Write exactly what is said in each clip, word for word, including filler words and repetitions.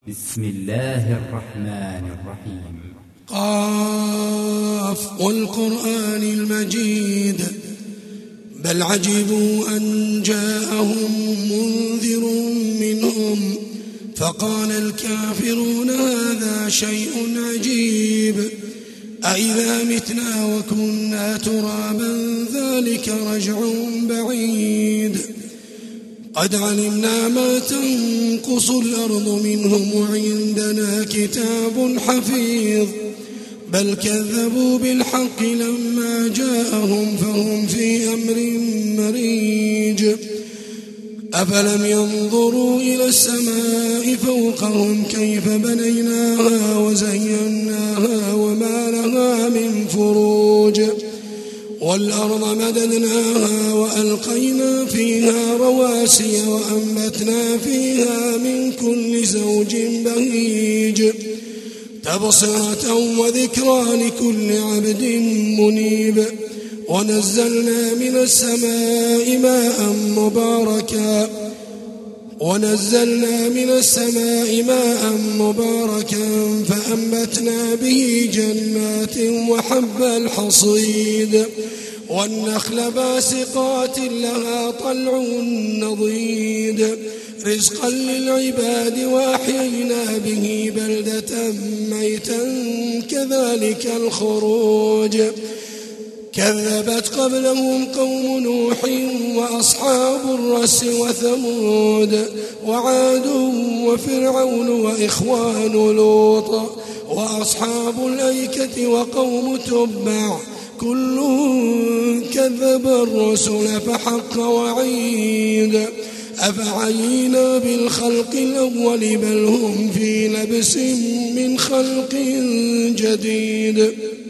بسم الله الرحمن الرحيم. قاف والقرآن المجيد بل عجبوا أن جاءهم منذر منهم فقال الكافرون هذا شيء عجيب أإذا متنا وكنا ترابا ذلك رجع بعيد قد علمنا ما تنقص الأرض منهم وعندنا كتاب حفيظ بل كذبوا بالحق لما جاءهم فهم في أمر مريج أفلم ينظروا إلى السماء فوقهم كيف بنيناها وزيناها وما لها من فروج والأرض مددناها وألقينا فيها رواسي وأنبتنا فيها من كل زوج بهيج تبصرة وذكرى لكل عبد منيب ونزلنا من السماء ماء مباركا ونزلنا من السماء ماء مباركا فأنبتنا به جنات وحب الحصيد والنخل باسقات لها طلع نضيد رزقا للعباد وأحيينا به بلدة ميتا كذلك الخروج كذبت قبلهم قوم نوح وأصحاب الرس وثمود وعاد وفرعون وإخوان لوط وأصحاب الأيكة وقوم تبع كل كذب الرسل فحق وعيد أفعينا بالخلق الأول بل هم في لبس من خلق جديد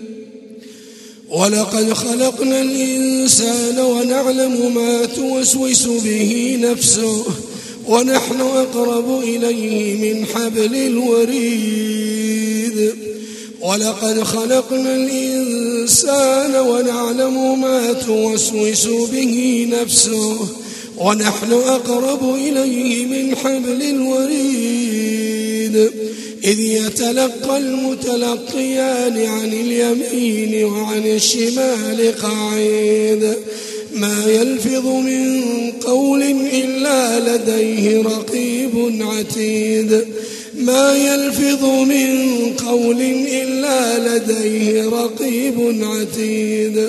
ولقد خلقنا الإنسان ونعلم ما توسوس به نفسه ونحن أقرب إليه من حبل الوريد ولقد خلقنا الإنسان ونعلم ما توسوس به نفسه ونحن أقرب إليه من حبل الوريد إذ يتلقى المتلقيان عن اليمين وعن الشمال قعيد ما يلفظ من قول إلا لديه رقيب عتيد ما يلفظ من قول إلا لديه رقيب عتيد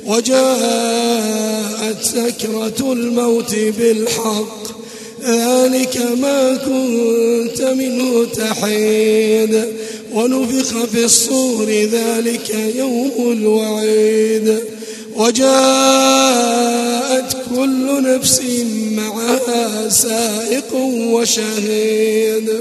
وجاءت سكرة الموت بالحق ذلك ما كنت منه تحيد ونفخ في الصور ذلك يوم الوعيد وجاءت كل نفس معها سائق وشهيد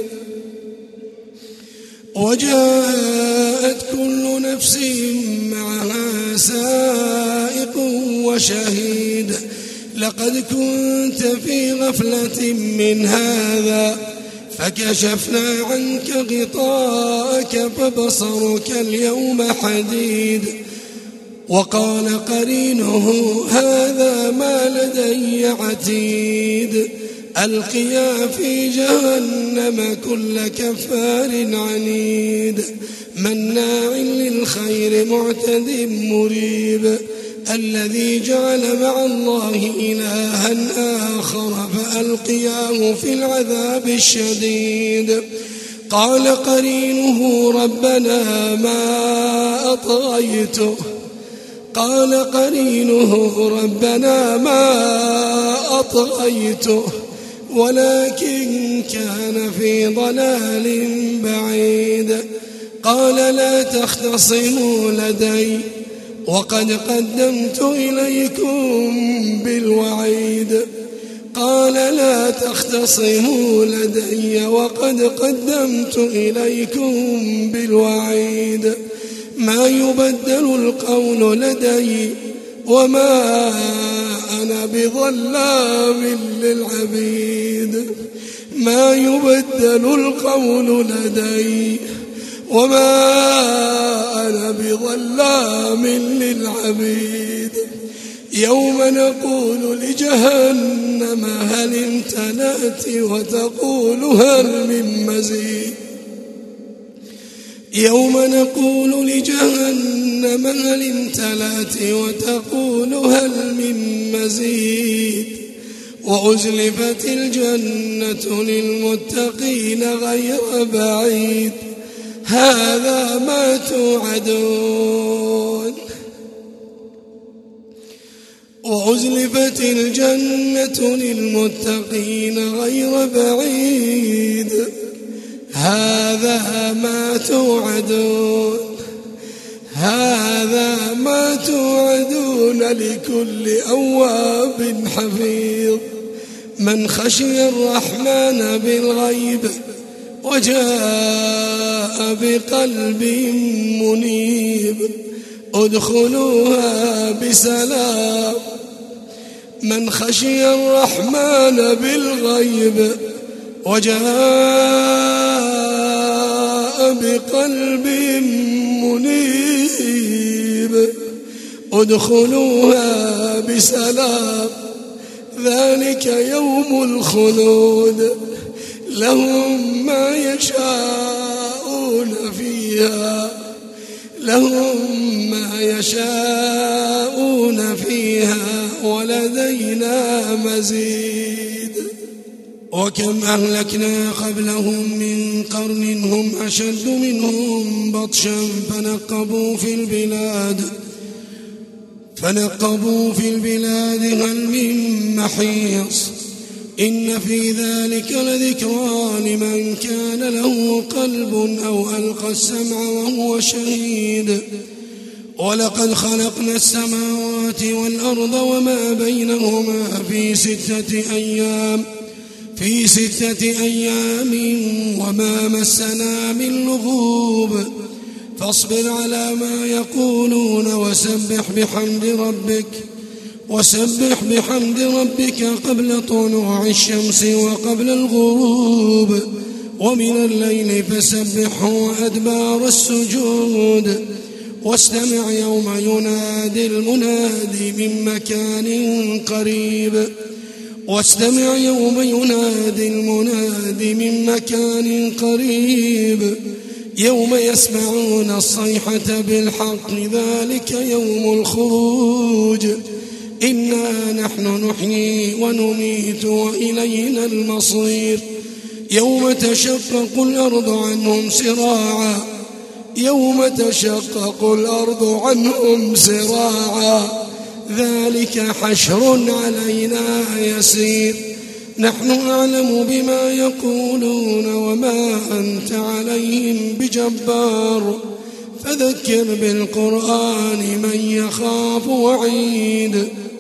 وجاءت كل نفس معها سائق وشهيد لقد كنت في غفلة من هذا فكشفنا عنك غطاءك فبصرك اليوم حديد وقال قرينه هذا ما لدي عتيد ألقيا في جهنم كل كفار عنيد مناع للخير معتد مريب الذي جعل مع الله إلها آخر فألقياه في العذاب الشديد قال قرينه ربنا ما أطغيته قال قرينه ربنا ما أطغيته ولكن كان في ضلال بعيد قال لا تختصموا لدي وقد قدمت إليكم بالوعيد قال لا تختصموا لدي وقد قدمت إليكم بالوعيد ما يبدل القول لدي وما أنا بظلام للعبيد ما يبدل القول لدي وما أنا بظلام للعبيد يوم نقول لجهنم هل امتلأت وتقول هل من مزيد يوم نقول لجهنم هل امتلأت وتقول هل من مزيد وأزلفت الجنة للمتقين غير بعيد هذا ما توعدون وأزلفت الجنة للمتقين غير بعيد هذا ما توعدون هذا ما توعدون لكل أواب حفيظ من خشي الرحمن بالغيب وجاء بقلب منيب ادخلوها بسلام من خشي الرحمن بالغيب وجاء بقلب منيب ادخلوها بسلام ذلك يوم الخلود لهم ما يشاءون فيها لهم ما يشاءون فيها ولدينا مزيد وكم أهلكنا قبلهم من قرن هم أشد منهم بطشا فنقبوا في البلاد فنقبوا في البلاد هل من محيص إن في ذلك لذكرى لمن كان له قلب أو ألقى السمع وهو شهيد ولقد خلقنا السماوات والأرض وما بينهما في ستة أيام في ستة أيام وما مسنا من لغوب فاصبر على ما يقولون وسبح بحمد ربك وسبح بحمد ربك قبل طلوع الشمس وقبل الغروب ومن الليل فسبحه وأدبار السجود واستمع يوم ينادي المنادي من مكان قريب واستمع يوم ينادي المنادي من مكان قريب يوم يسمعون الصيحة بالحق ذلك يوم الخروج إنا نحن نحيي ونميت وإلينا المصير يوم تشقق الأرض عنهم سراعا يوم تشقق الأرض عنهم سراعا ذلك حشر علينا يسير نحن أعلم بما يقولون وما أنت عليهم بجبار فذكر بالقرآن من يخاف وعيد